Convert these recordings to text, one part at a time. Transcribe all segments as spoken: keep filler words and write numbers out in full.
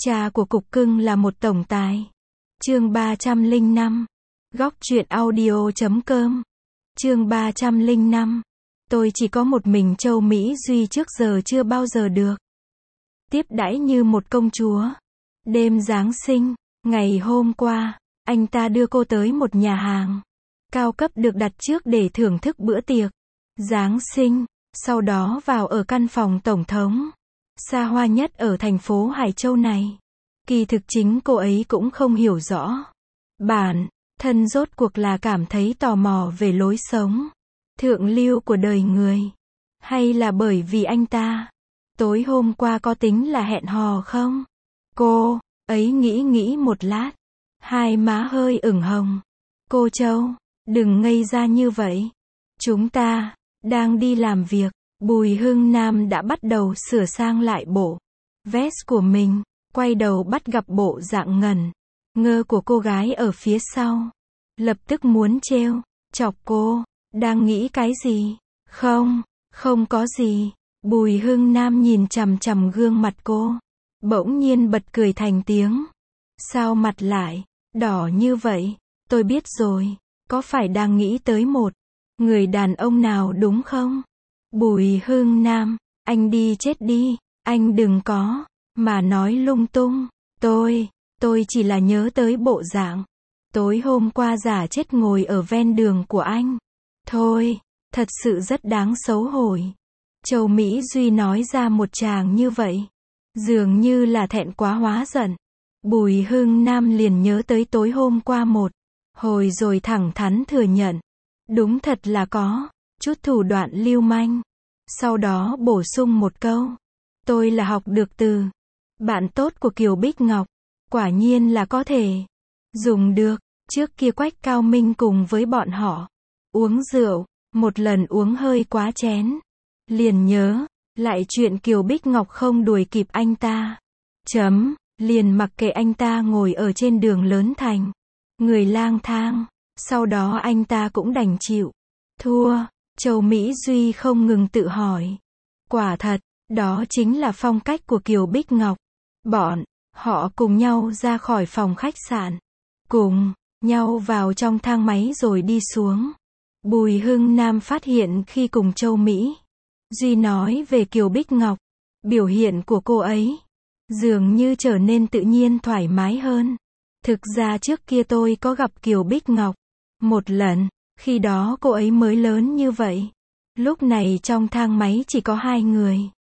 Cha của cục cưng là một tổng tài. Chương ba trăm lẻ năm. Góc truyện audio chấm com. Chương ba trăm lẻ năm. Tôi chỉ có một mình Châu Mỹ Duy trước giờ chưa bao giờ được tiếp đãi như một công chúa. Đêm Giáng sinh, ngày hôm qua, anh ta đưa cô tới một nhà hàng cao cấp được đặt trước để thưởng thức bữa tiệc Giáng sinh, sau đó vào ở căn phòng tổng thống xa hoa nhất ở thành phố Hải Châu này. Kỳ thực chính cô ấy cũng không hiểu rõ bản thân rốt cuộc là cảm thấy tò mò về lối sống thượng lưu của đời người, hay là bởi vì anh ta tối hôm qua có tính là hẹn hò không? Cô ấy nghĩ nghĩ một lát, hai má hơi ửng hồng. Cô Châu, đừng ngây ra như vậy. Chúng ta đang đi làm việc. Bùi Hưng Nam đã bắt đầu sửa sang lại bộ vest của mình, quay đầu bắt gặp bộ dạng ngẩn ngơ của cô gái ở phía sau. Lập tức muốn trêu chọc cô. Đang nghĩ cái gì? Không, không có gì. Bùi Hưng Nam nhìn chằm chằm gương mặt cô, bỗng nhiên bật cười thành tiếng. Sao mặt lại đỏ như vậy? Tôi biết rồi, có phải đang nghĩ tới một người đàn ông nào đúng không? Bùi Hưng Nam, anh đi chết đi, anh đừng có mà nói lung tung. Tôi, tôi chỉ là nhớ tới bộ dạng tối hôm qua giả chết ngồi ở ven đường của anh. Thôi, thật sự rất đáng xấu hổ. Châu Mỹ Duy nói ra một tràng như vậy, dường như là thẹn quá hóa giận. Bùi Hưng Nam liền nhớ tới tối hôm qua một hồi rồi thẳng thắn thừa nhận. Đúng thật là có chút thủ đoạn lưu manh. Sau đó bổ sung một câu. Tôi là học được từ bạn tốt của Kiều Bích Ngọc. Quả nhiên là có thể dùng được. Trước kia Quách Cao Minh cùng với bọn họ uống rượu, một lần uống hơi quá chén, liền nhớ lại chuyện Kiều Bích Ngọc không đuổi kịp anh ta. Chấm, liền mặc kệ anh ta ngồi ở trên đường lớn thành người lang thang. Sau đó anh ta cũng đành chịu thua. Châu Mỹ Duy không ngừng tự hỏi. Quả thật, đó chính là phong cách của Kiều Bích Ngọc. Bọn họ cùng nhau ra khỏi phòng khách sạn, cùng nhau vào trong thang máy rồi đi xuống. Bùi Hưng Nam phát hiện khi cùng Châu Mỹ Duy nói về Kiều Bích Ngọc, biểu hiện của cô ấy dường như trở nên tự nhiên thoải mái hơn. Thực ra trước kia tôi có gặp Kiều Bích Ngọc một lần, khi đó cô ấy mới lớn như vậy. Lúc này trong thang máy chỉ có hai người.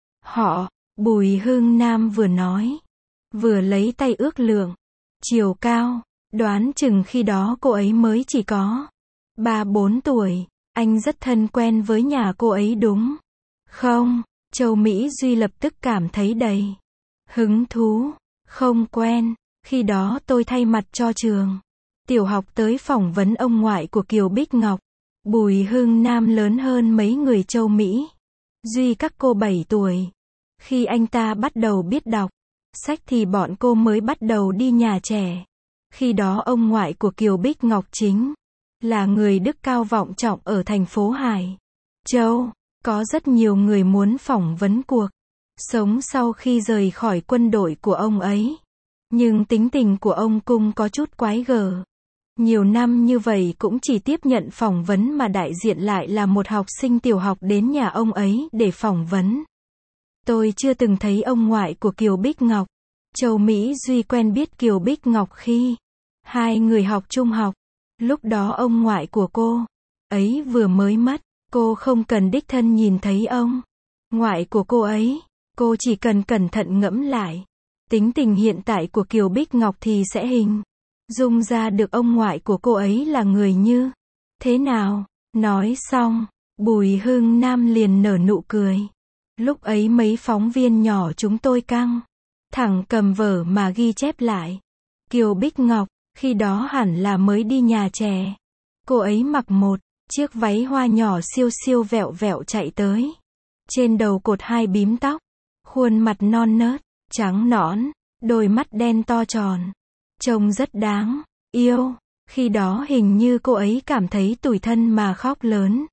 Họ, Bùi Hưng Nam vừa nói, vừa lấy tay ước lượng chiều cao, đoán chừng khi đó cô ấy mới chỉ có ba bốn tuổi. Anh rất thân quen với nhà cô ấy đúng không? Châu Mỹ Duy lập tức cảm thấy đầy hứng thú. Không quen, khi đó tôi thay mặt cho trường tiểu học tới phỏng vấn ông ngoại của Kiều Bích Ngọc. Bùi Hưng Nam lớn hơn mấy người Châu Mỹ Duy các cô bảy tuổi. Khi anh ta bắt đầu biết đọc sách thì bọn cô mới bắt đầu đi nhà trẻ. Khi đó ông ngoại của Kiều Bích Ngọc chính là người đức cao vọng trọng ở thành phố Hải Châu. Có rất nhiều người muốn phỏng vấn cuộc sống sau khi rời khỏi quân đội của ông ấy. Nhưng tính tình của ông Cung có chút quái gở. Nhiều năm như vậy cũng chỉ tiếp nhận phỏng vấn mà đại diện lại là một học sinh tiểu học đến nhà ông ấy để phỏng vấn. Tôi chưa từng thấy ông ngoại của Kiều Bích Ngọc. Châu Mỹ Duy quen biết Kiều Bích Ngọc khi hai người học trung học. Lúc đó ông ngoại của cô ấy vừa mới mất. Cô không cần đích thân nhìn thấy ông ngoại của cô ấy. Cô chỉ cần cẩn thận ngẫm lại tính tình hiện tại của Kiều Bích Ngọc thì sẽ hình dung ra được ông ngoại của cô ấy là người như thế nào. Nói xong, Bùi Hưng Nam liền nở nụ cười. Lúc ấy mấy phóng viên nhỏ chúng tôi căng thẳng cầm vở mà ghi chép lại. Kiều Bích Ngọc, khi đó hẳn là mới đi nhà trẻ. Cô ấy mặc một chiếc váy hoa nhỏ siêu siêu vẹo vẹo chạy tới. Trên đầu cột hai bím tóc. Khuôn mặt non nớt, trắng nõn, đôi mắt đen to tròn. Trông rất đáng yêu. Khi đó hình như cô ấy cảm thấy tủi thân mà khóc lớn.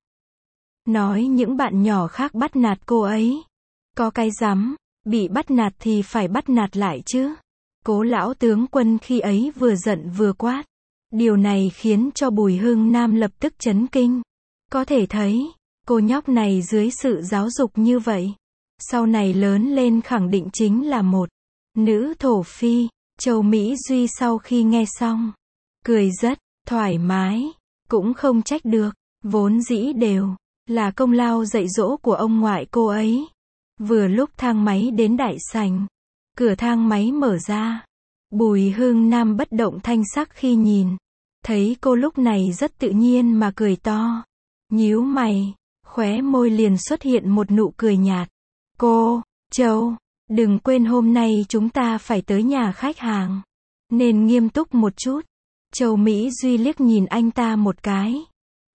Nói những bạn nhỏ khác bắt nạt cô ấy. Có cái rắm, bị bắt nạt thì phải bắt nạt lại chứ. Cố lão tướng quân khi ấy vừa giận vừa quát. Điều này khiến cho Bùi Hưng Nam lập tức chấn kinh. Có thể thấy, cô nhóc này dưới sự giáo dục như vậy, sau này lớn lên khẳng định chính là một nữ thổ phi. Châu Mỹ Duy sau khi nghe xong, cười rất thoải mái, cũng không trách được, vốn dĩ đều là công lao dạy dỗ của ông ngoại cô ấy. Vừa lúc thang máy đến đại sảnh, cửa thang máy mở ra, Bùi Hưng Nam bất động thanh sắc khi nhìn, thấy cô lúc này rất tự nhiên mà cười to, nhíu mày, khóe môi liền xuất hiện một nụ cười nhạt. Cô, Châu, đừng quên hôm nay chúng ta phải tới nhà khách hàng, nên nghiêm túc một chút. Châu Mỹ Duy liếc nhìn anh ta một cái,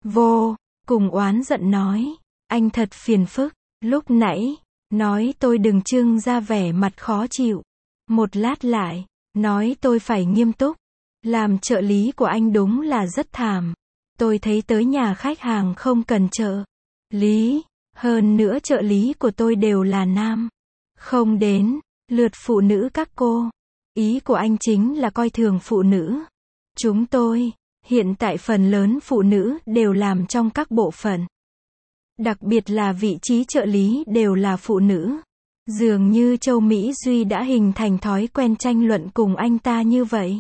vô cùng oán giận nói, anh thật phiền phức, lúc nãy nói tôi đừng trưng ra vẻ mặt khó chịu, một lát lại nói tôi phải nghiêm túc. Làm trợ lý của anh đúng là rất thảm. Tôi thấy tới nhà khách hàng không cần trợ lý, hơn nữa trợ lý của tôi đều là nam, không đến lượt phụ nữ các cô. Ý của anh chính là coi thường phụ nữ. Chúng tôi, hiện tại phần lớn phụ nữ đều làm trong các bộ phận, đặc biệt là vị trí trợ lý đều là phụ nữ. Dường như Châu Mỹ Duy đã hình thành thói quen tranh luận cùng anh ta như vậy.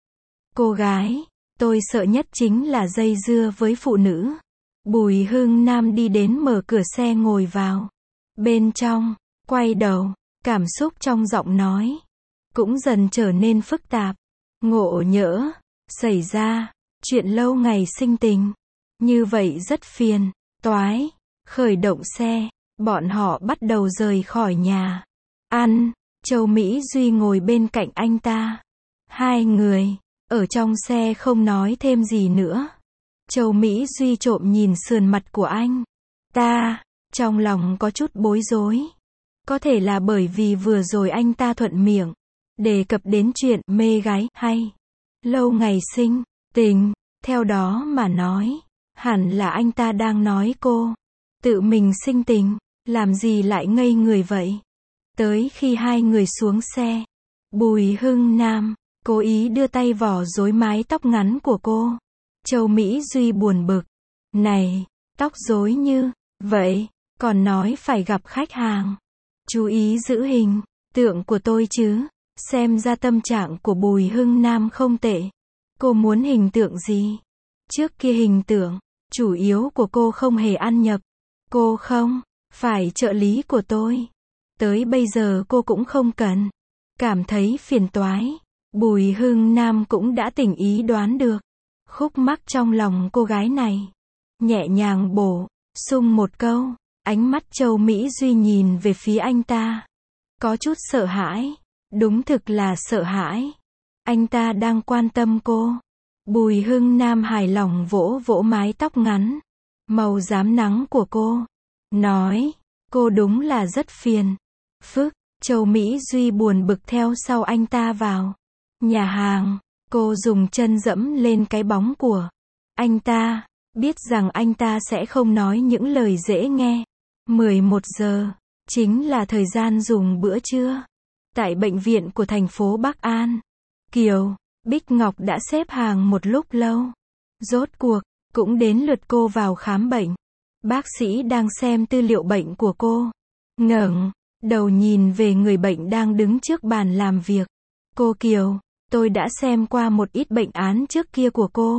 Cô gái, tôi sợ nhất chính là dây dưa với phụ nữ. Bùi Hưng Nam đi đến mở cửa xe ngồi vào. Bên trong, quay đầu, cảm xúc trong giọng nói cũng dần trở nên phức tạp. Ngộ nhỡ xảy ra chuyện lâu ngày sinh tình, như vậy rất phiền toái. Khởi động xe, bọn họ bắt đầu rời khỏi nhà. Ăn, Châu Mỹ Duy ngồi bên cạnh anh ta. Hai người ở trong xe không nói thêm gì nữa. Châu Mỹ Duy trộm nhìn sườn mặt của anh ta, trong lòng có chút bối rối. Có thể là bởi vì vừa rồi anh ta thuận miệng đề cập đến chuyện mê gái hay lâu ngày sinh tình, theo đó mà nói, hẳn là anh ta đang nói cô tự mình sinh tình, làm gì lại ngây người vậy. Tới khi hai người xuống xe, Bùi Hưng Nam cố ý đưa tay vò rối mái tóc ngắn của cô. Châu Mỹ Duy buồn bực, này, tóc rối như vậy, còn nói phải gặp khách hàng, chú ý giữ hình tượng của tôi chứ. Xem ra tâm trạng của Bùi Hưng Nam không tệ. Cô muốn hình tượng gì? Trước kia hình tượng chủ yếu của cô không hề ăn nhập. Cô không phải trợ lý của tôi. Tới bây giờ cô cũng không cần cảm thấy phiền toái. Bùi Hưng Nam cũng đã tỉnh ý đoán được khúc mắc trong lòng cô gái này. Nhẹ nhàng bổ sung một câu. Ánh mắt Châu Mỹ Duy nhìn về phía anh ta, có chút sợ hãi. Đúng thực là sợ hãi. Anh ta đang quan tâm cô. Bùi Hưng Nam hài lòng vỗ vỗ mái tóc ngắn màu rám nắng của cô, nói, cô đúng là rất phiền phức. Châu Mỹ Duy buồn bực theo sau anh ta vào nhà hàng. Cô dùng chân dẫm lên cái bóng của anh ta, biết rằng anh ta sẽ không nói những lời dễ nghe. mười một giờ, chính là thời gian dùng bữa trưa. Tại bệnh viện của thành phố Bắc An, Kiều, Bích Ngọc đã xếp hàng một lúc lâu. Rốt cuộc, cũng đến lượt cô vào khám bệnh. Bác sĩ đang xem tư liệu bệnh của cô. Ngẩng đầu nhìn về người bệnh đang đứng trước bàn làm việc. Cô Kiều, tôi đã xem qua một ít bệnh án trước kia của cô.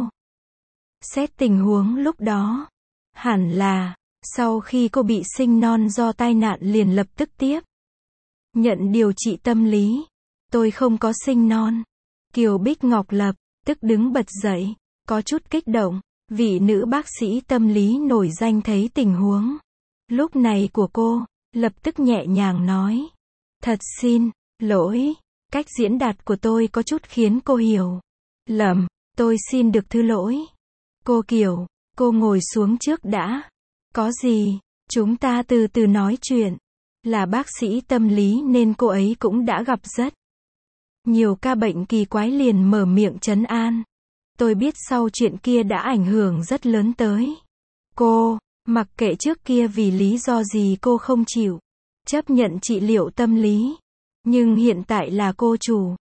Xét tình huống lúc đó, hẳn là, sau khi cô bị sinh non do tai nạn liền lập tức tiếp nhận điều trị tâm lý. Tôi không có sinh non. Kiều Bích Ngọc lập tức đứng bật dậy, có chút kích động. Vị nữ bác sĩ tâm lý nổi danh thấy tình huống lúc này của cô, lập tức nhẹ nhàng nói, thật xin lỗi, cách diễn đạt của tôi có chút khiến cô hiểu lầm, tôi xin được thứ lỗi. Cô Kiều, cô ngồi xuống trước đã. Có gì, chúng ta từ từ nói chuyện. Là bác sĩ tâm lý nên cô ấy cũng đã gặp rất nhiều ca bệnh kỳ quái, liền mở miệng trấn an. Tôi biết sau chuyện kia đã ảnh hưởng rất lớn tới cô, mặc kệ trước kia vì lý do gì cô không chịu chấp nhận trị liệu tâm lý, nhưng hiện tại là cô chủ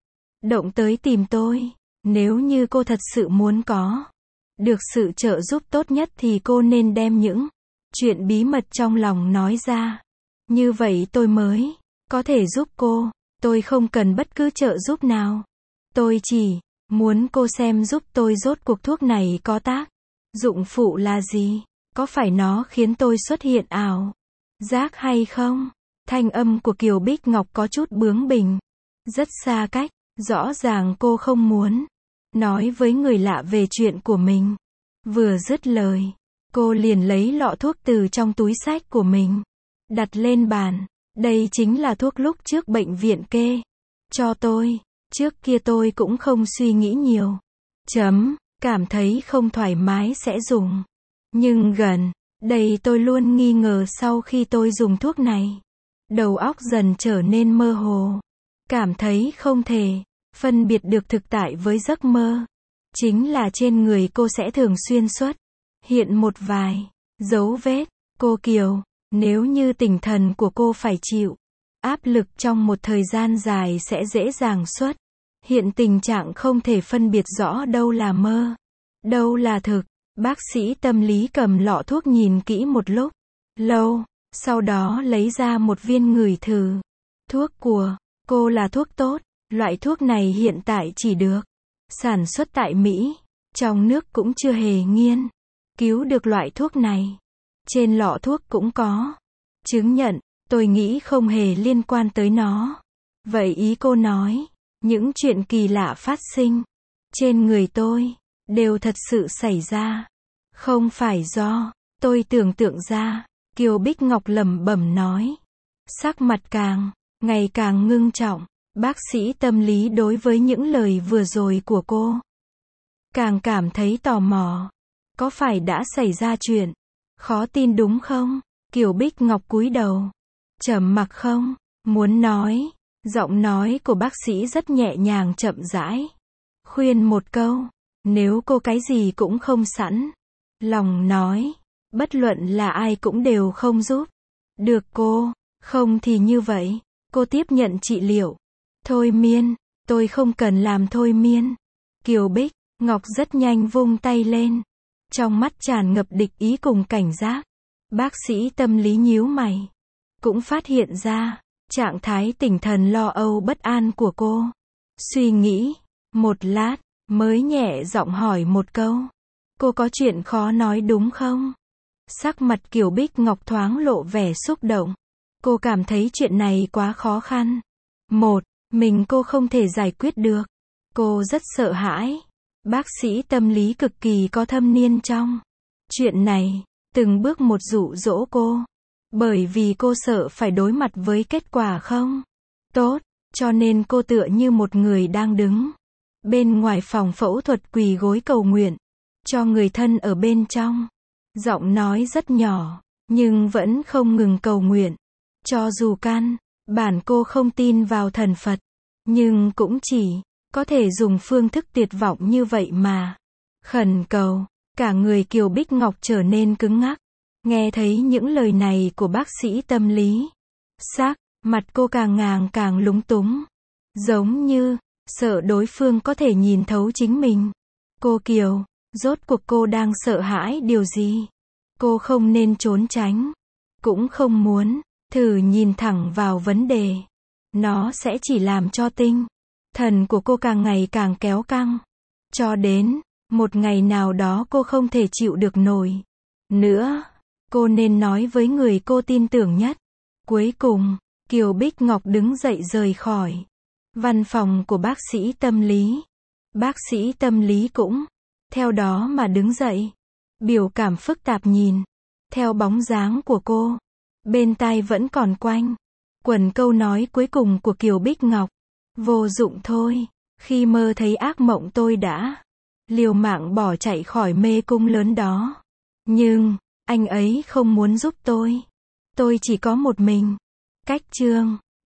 động tới tìm tôi. Nếu như cô thật sự muốn có được sự trợ giúp tốt nhất thì cô nên đem những chuyện bí mật trong lòng nói ra. Như vậy tôi mới có thể giúp cô. Tôi không cần bất cứ trợ giúp nào. Tôi chỉ muốn cô xem giúp tôi rốt cuộc thuốc này có tác dụng phụ là gì? Có phải nó khiến tôi xuất hiện ảo giác hay không? Thanh âm của Kiều Bích Ngọc có chút bướng bỉnh. Rất xa cách. Rõ ràng cô không muốn nói với người lạ về chuyện của mình. Vừa dứt lời, cô liền lấy lọ thuốc từ trong túi xách của mình, đặt lên bàn. Đây chính là thuốc lúc trước bệnh viện kê cho tôi. Trước kia tôi cũng không suy nghĩ nhiều. Chấm, cảm thấy không thoải mái sẽ dùng. Nhưng gần đây tôi luôn nghi ngờ sau khi tôi dùng thuốc này. Đầu óc dần trở nên mơ hồ. Cảm thấy không thể phân biệt được thực tại với giấc mơ. Chính là trên người cô sẽ thường xuyên xuất hiện một vài dấu vết. Cô Kiều, nếu như tinh thần của cô phải chịu áp lực trong một thời gian dài sẽ dễ dàng xuất hiện tình trạng không thể phân biệt rõ đâu là mơ, đâu là thực. Bác sĩ tâm lý cầm lọ thuốc nhìn kỹ một lúc lâu, sau đó lấy ra một viên ngửi thử. Thuốc của cô là thuốc tốt. Loại thuốc này hiện tại chỉ được sản xuất tại Mỹ. Trong nước cũng chưa hề nghiên cứu được loại thuốc này. Trên lọ thuốc cũng có chứng nhận. Tôi nghĩ không hề liên quan tới nó. Vậy ý cô nói, những chuyện kỳ lạ phát sinh trên người tôi đều thật sự xảy ra. Không phải do tôi tưởng tượng ra. Kiều Bích Ngọc lẩm bẩm nói. Sắc mặt càng ngày càng ngưng trọng. Bác sĩ tâm lý đối với những lời vừa rồi của cô càng cảm thấy tò mò. Có phải đã xảy ra chuyện khó tin đúng không? Kiều Bích Ngọc cúi đầu, trầm mặc không muốn nói. Giọng nói của bác sĩ rất nhẹ nhàng chậm rãi. Khuyên một câu, nếu cô cái gì cũng không sẵn lòng nói, bất luận là ai cũng đều không giúp được cô. Không thì như vậy, cô tiếp nhận trị liệu. Thôi miên, tôi không cần làm thôi miên. Kiều Bích Ngọc rất nhanh vung tay lên. Trong mắt tràn ngập địch ý cùng cảnh giác. Bác sĩ tâm lý nhíu mày. Cũng phát hiện ra trạng thái tinh thần lo âu bất an của cô. Suy nghĩ một lát, mới nhẹ giọng hỏi một câu. Cô có chuyện khó nói đúng không? Sắc mặt Kiều Bích Ngọc thoáng lộ vẻ xúc động. Cô cảm thấy chuyện này quá khó khăn. Một, mình cô không thể giải quyết được. Cô rất sợ hãi. Bác sĩ tâm lý cực kỳ có thâm niên trong chuyện này, từng bước một dụ dỗ cô. Bởi vì cô sợ phải đối mặt với kết quả không tốt, cho nên cô tựa như một người đang đứng bên ngoài phòng phẫu thuật quỳ gối cầu nguyện cho người thân ở bên trong. Giọng nói rất nhỏ, nhưng vẫn không ngừng cầu nguyện. Cho dù căn bản cô không tin vào thần Phật, nhưng cũng chỉ có thể dùng phương thức tuyệt vọng như vậy mà khẩn cầu. Cả người Kiều Bích Ngọc trở nên cứng ngắc. Nghe thấy những lời này của bác sĩ tâm lý, sắc mặt cô càng ngàng càng lúng túng. Giống như sợ đối phương có thể nhìn thấu chính mình. Cô Kiều, rốt cuộc cô đang sợ hãi điều gì? Cô không nên trốn tránh, cũng không muốn thử nhìn thẳng vào vấn đề. Nó sẽ chỉ làm cho tinh thần của cô càng ngày càng kéo căng. Cho đến một ngày nào đó cô không thể chịu được nổi nữa. Cô nên nói với người cô tin tưởng nhất. Cuối cùng, Kiều Bích Ngọc đứng dậy rời khỏi văn phòng của bác sĩ tâm lý. Bác sĩ tâm lý cũng theo đó mà đứng dậy. Biểu cảm phức tạp nhìn theo bóng dáng của cô. Bên tai vẫn còn quanh quẩn câu nói cuối cùng của Kiều Bích Ngọc. Vô dụng thôi. Khi mơ thấy ác mộng tôi đã liều mạng bỏ chạy khỏi mê cung lớn đó. Nhưng anh ấy không muốn giúp tôi. Tôi chỉ có một mình. Cách chương